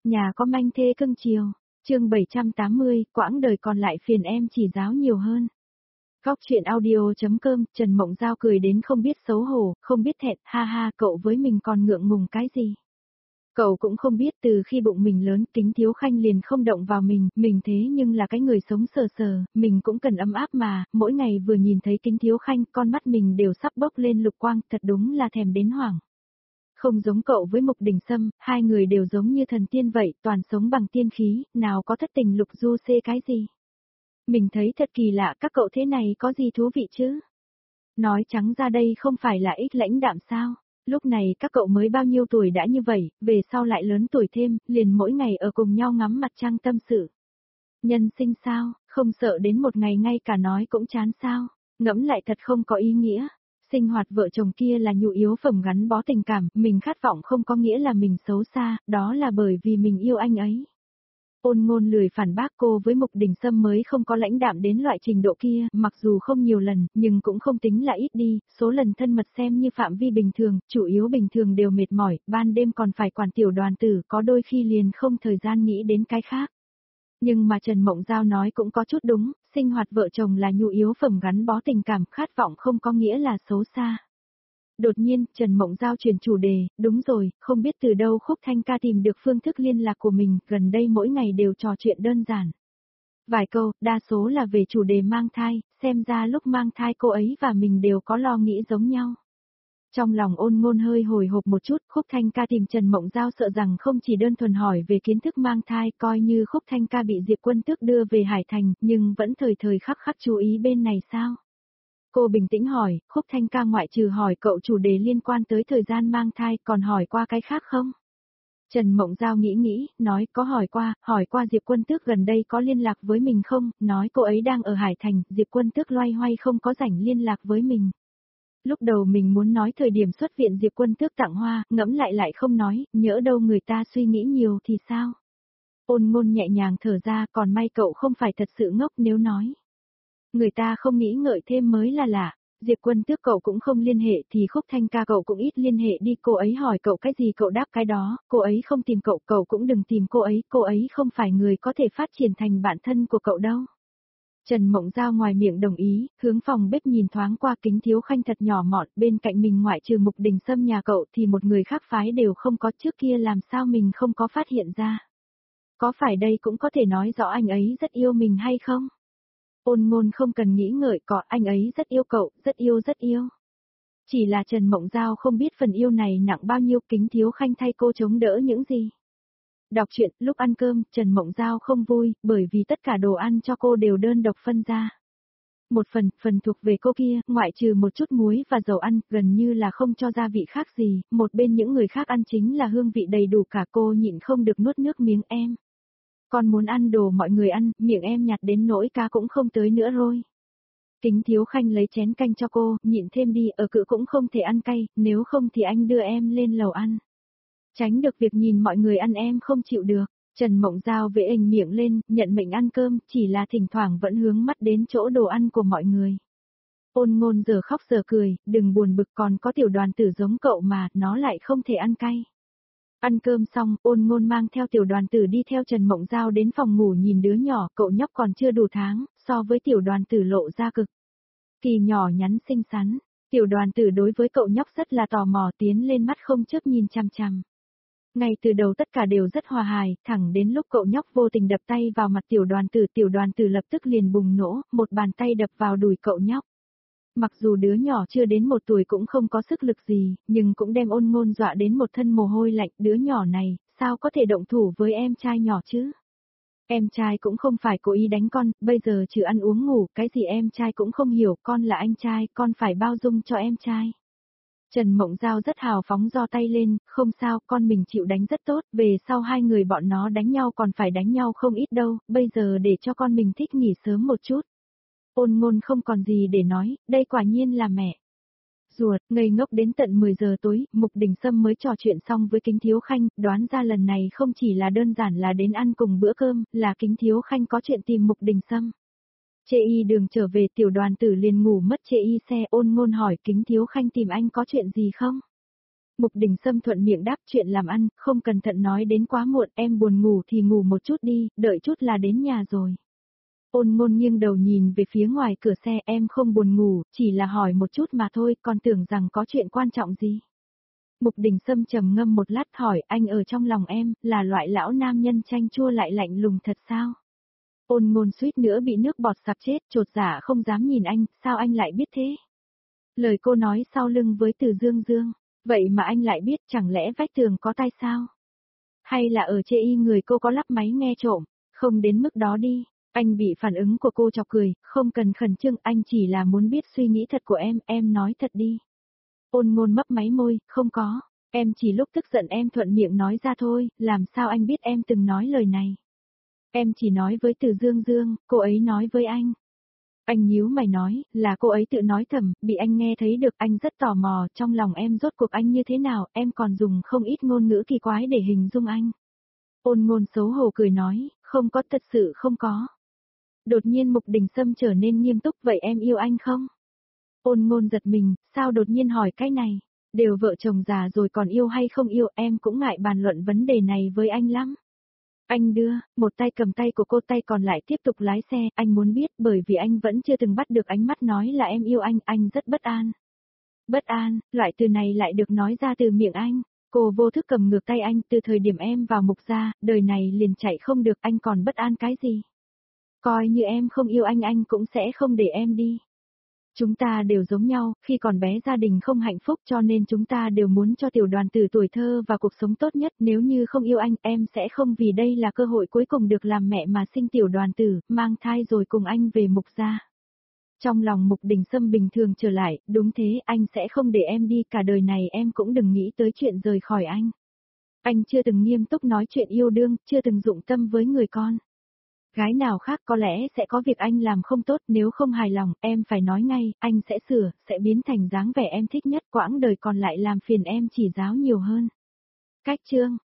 Nhà có manh thê cưng chiều. Chương 780, quãng đời còn lại phiền em chỉ giáo nhiều hơn. Góc chuyện audio.com, Trần Mộng Giao cười đến không biết xấu hổ, không biết thẹn, ha ha, cậu với mình còn ngượng ngùng cái gì. Cậu cũng không biết từ khi bụng mình lớn, Kính Thiếu Khanh liền không động vào mình thế nhưng là cái người sống sờ sờ, mình cũng cần ấm áp mà, mỗi ngày vừa nhìn thấy Kính Thiếu Khanh, con mắt mình đều sắp bốc lên lục quang, thật đúng là thèm đến hoảng. Không giống cậu với Mục Đình Sâm, hai người đều giống như thần tiên vậy, toàn sống bằng tiên khí, nào có thất tình lục du xê cái gì. Mình thấy thật kỳ lạ, các cậu thế này có gì thú vị chứ? Nói trắng ra đây không phải là ít lãnh đạm sao? Lúc này các cậu mới bao nhiêu tuổi đã như vậy, về sau lại lớn tuổi thêm, liền mỗi ngày ở cùng nhau ngắm mặt trăng tâm sự. Nhân sinh sao, không sợ đến một ngày ngay cả nói cũng chán sao? Ngẫm lại thật không có ý nghĩa. Sinh hoạt vợ chồng kia là nhu yếu phẩm gắn bó tình cảm, mình khát vọng không có nghĩa là mình xấu xa, đó là bởi vì mình yêu anh ấy. Ôn Ngôn lười phản bác cô với Mục Đình Sâm mới không có lãnh đạm đến loại trình độ kia, mặc dù không nhiều lần, nhưng cũng không tính là ít đi, số lần thân mật xem như phạm vi bình thường, chủ yếu bình thường đều mệt mỏi, ban đêm còn phải quản tiểu đoàn tử, có đôi khi liền không thời gian nghĩ đến cái khác. Nhưng mà Trần Mộng Giao nói cũng có chút đúng, sinh hoạt vợ chồng là nhu yếu phẩm gắn bó tình cảm, khát vọng không có nghĩa là xấu xa. Đột nhiên, Trần Mộng Giao chuyển chủ đề, đúng rồi, không biết từ đâu Khúc Thanh Ca tìm được phương thức liên lạc của mình, gần đây mỗi ngày đều trò chuyện đơn giản. Vài câu, đa số là về chủ đề mang thai, xem ra lúc mang thai cô ấy và mình đều có lo nghĩ giống nhau. Trong lòng Ôn Ngôn hơi hồi hộp một chút, Khúc Thanh Ca tìm Trần Mộng Giao sợ rằng không chỉ đơn thuần hỏi về kiến thức mang thai, coi như Khúc Thanh Ca bị Diệp Quân Tước đưa về Hải Thành, nhưng vẫn thời thời khắc khắc chú ý bên này sao? Cô bình tĩnh hỏi, Khúc Thanh Ca ngoại trừ hỏi cậu chủ đề liên quan tới thời gian mang thai, còn hỏi qua cái khác không? Trần Mộng Giao nghĩ, nói có hỏi qua Diệp Quân Tước gần đây có liên lạc với mình không, nói cô ấy đang ở Hải Thành, Diệp Quân Tước loay hoay không có rảnh liên lạc với mình. Lúc đầu mình muốn nói thời điểm xuất viện Diệp Quân Tước tặng hoa, ngẫm lại không nói, nhỡ đâu người ta suy nghĩ nhiều thì sao? Ôn Ngôn nhẹ nhàng thở ra, còn may cậu không phải thật sự ngốc nếu nói. Người ta không nghĩ ngợi thêm mới là lạ. Diệp Quân Tước cậu cũng không liên hệ thì Khúc Thanh Ca cậu cũng ít liên hệ đi, cô ấy hỏi cậu cái gì cậu đáp cái đó, cô ấy không tìm cậu, cậu cũng đừng tìm cô ấy không phải người có thể phát triển thành bạn thân của cậu đâu. Trần Mộng Giao ngoài miệng đồng ý, hướng phòng bếp nhìn thoáng qua. Kính Thiếu Khanh thật nhỏ mọn, bên cạnh mình ngoại trừ Mục Đình Sâm nhà cậu thì một người khác phái đều không có, trước kia làm sao mình không có phát hiện ra. Có phải đây cũng có thể nói rõ anh ấy rất yêu mình hay không? Ôn Ngôn không cần nghĩ ngợi, có, anh ấy rất yêu cậu, rất yêu. Chỉ là Trần Mộng Giao không biết phần yêu này nặng bao nhiêu, Kính Thiếu Khanh thay cô chống đỡ những gì. Đọc truyện, lúc ăn cơm, Trần Mộng Giao không vui, bởi vì tất cả đồ ăn cho cô đều đơn độc phân ra. Một phần thuộc về cô kia, ngoại trừ một chút muối và dầu ăn, gần như là không cho gia vị khác gì, một bên những người khác ăn chính là hương vị đầy đủ cả, cô nhịn không được nuốt nước miếng. Em. Con muốn ăn đồ mọi người ăn, miệng em nhạt đến nỗi cá cũng không tới nữa rồi. Kính Thiếu Khanh lấy chén canh cho cô, nhịn thêm đi, ở cữ cũng không thể ăn cay, nếu không thì anh đưa em lên lầu ăn. Tránh được việc nhìn mọi người ăn em không chịu được. Trần Mộng Giao vẽ ềnh miệng lên, nhận mệnh ăn cơm, chỉ là thỉnh thoảng vẫn hướng mắt đến chỗ đồ ăn của mọi người. Ôn Ngôn giờ khóc giờ cười, đừng buồn bực, còn có tiểu đoàn tử giống cậu mà, nó lại không thể ăn cay. Ăn cơm xong, Ôn Ngôn mang theo tiểu đoàn tử đi theo Trần Mộng Giao đến phòng ngủ nhìn đứa nhỏ, cậu nhóc còn chưa đủ tháng, so với tiểu đoàn tử lộ ra cực kỳ nhỏ nhắn xinh xắn. Tiểu đoàn tử đối với cậu nhóc rất là tò mò, tiến lên mắt không chớp nhìn chằm chằm. Ngay từ đầu tất cả đều rất hòa hài, thẳng đến lúc cậu nhóc vô tình đập tay vào mặt tiểu đoàn tử lập tức liền bùng nổ, một bàn tay đập vào đùi cậu nhóc. Mặc dù đứa nhỏ chưa đến 1 tuổi cũng không có sức lực gì, nhưng cũng đem Ôn Ngôn dọa đến một thân mồ hôi lạnh, đứa nhỏ này, sao có thể động thủ với em trai nhỏ chứ? Em trai cũng không phải cố ý đánh con, bây giờ trừ ăn uống ngủ, cái gì em trai cũng không hiểu, con là anh trai, con phải bao dung cho em trai. Trần Mộng Giao rất hào phóng giơ tay lên, không sao, con mình chịu đánh rất tốt, về sau hai người bọn nó đánh nhau còn phải đánh nhau không ít đâu, bây giờ để cho con mình thích nghỉ sớm một chút. Ôn Ngôn không còn gì để nói, đây quả nhiên là mẹ. Ruột, ngây ngốc đến tận 10 giờ tối, Mục Đình Sâm mới trò chuyện xong với Kính Thiếu Khanh, đoán ra lần này không chỉ là đơn giản là đến ăn cùng bữa cơm, là Kính Thiếu Khanh có chuyện tìm Mục Đình Sâm. Chê y đường trở về tiểu đoàn tử liền ngủ mất chê y xe. Ôn Ngôn hỏi Kính Thiếu Khanh tìm anh có chuyện gì không? Mục Đình Sâm thuận miệng đáp chuyện làm ăn, không cẩn thận nói đến quá muộn, em buồn ngủ thì ngủ một chút đi, đợi chút là đến nhà rồi. Ôn Ngôn nghiêng đầu nhìn về phía ngoài cửa xe, em không buồn ngủ, chỉ là hỏi một chút mà thôi, còn tưởng rằng có chuyện quan trọng gì. Mục Đình Sâm trầm ngâm một lát hỏi, anh ở trong lòng em, là loại lão nam nhân chanh chua lại lạnh lùng thật sao? Ôn Ngôn suýt nữa bị nước bọt sặc chết, chột dạ không dám nhìn anh, sao anh lại biết thế? Lời cô nói sau lưng với Từ Dương Dương, vậy mà anh lại biết, chẳng lẽ vách tường có tai sao? Hay là ở chê y người cô có lắp máy nghe trộm, không đến mức đó đi. Anh bị phản ứng của cô chọc cười, không cần khẩn trương, anh chỉ là muốn biết suy nghĩ thật của em nói thật đi. Ôn Ngôn mấp máy môi, không có, em chỉ lúc tức giận em thuận miệng nói ra thôi, làm sao anh biết em từng nói lời này. Em chỉ nói với Từ Dương Dương, cô ấy nói với anh. Anh nhíu mày nói, là cô ấy tự nói thầm, bị anh nghe thấy được, anh rất tò mò, trong lòng em rốt cuộc anh như thế nào, em còn dùng không ít ngôn ngữ kỳ quái để hình dung anh. Ôn Ngôn xấu hổ cười nói, không có, thật sự không có. Đột nhiên Mục Đình Sâm trở nên nghiêm túc, vậy em yêu anh không? Ôn Ngôn giật mình, sao đột nhiên hỏi cái này? Đều vợ chồng già rồi còn yêu hay không yêu, em cũng ngại bàn luận vấn đề này với anh lắm. Anh đưa, một tay cầm tay của cô, tay còn lại tiếp tục lái xe, anh muốn biết bởi vì anh vẫn chưa từng bắt được ánh mắt nói là em yêu anh rất bất an. Bất an, loại từ này lại được nói ra từ miệng anh. Cô vô thức cầm ngược tay anh, từ thời điểm em vào Mục gia, đời này liền chạy không được, anh còn bất an cái gì? Coi như em không yêu anh cũng sẽ không để em đi. Chúng ta đều giống nhau, khi còn bé gia đình không hạnh phúc cho nên chúng ta đều muốn cho tiểu đoàn tử tuổi thơ và cuộc sống tốt nhất, nếu như không yêu anh, em sẽ không vì đây là cơ hội cuối cùng được làm mẹ mà sinh tiểu đoàn tử, mang thai rồi cùng anh về Mục gia. Trong lòng Mục Đình Sâm bình thường trở lại, đúng thế, anh sẽ không để em đi, cả đời này em cũng đừng nghĩ tới chuyện rời khỏi anh. Anh chưa từng nghiêm túc nói chuyện yêu đương, chưa từng dụng tâm với người con. Gái nào khác có lẽ sẽ có việc anh làm không tốt, nếu không hài lòng, em phải nói ngay, anh sẽ sửa, sẽ biến thành dáng vẻ em thích nhất, quãng đời còn lại làm phiền em chỉ giáo nhiều hơn. Cách chương